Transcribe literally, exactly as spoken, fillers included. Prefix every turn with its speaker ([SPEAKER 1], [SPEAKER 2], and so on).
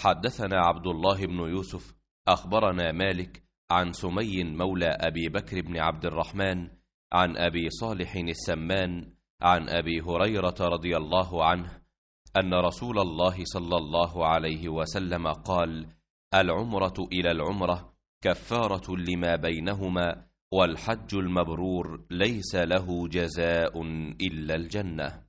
[SPEAKER 1] حدثنا عبد الله بن يوسف أخبرنا مالك عن سمي مولى أبي بكر بن عبد الرحمن عن أبي صالح السمان عن أبي هريرة رضي الله عنه أن رسول الله صلى الله عليه وسلم قال: العمرة إلى العمرة كفارة لما بينهما، والحج المبرور ليس له جزاء إلا الجنة.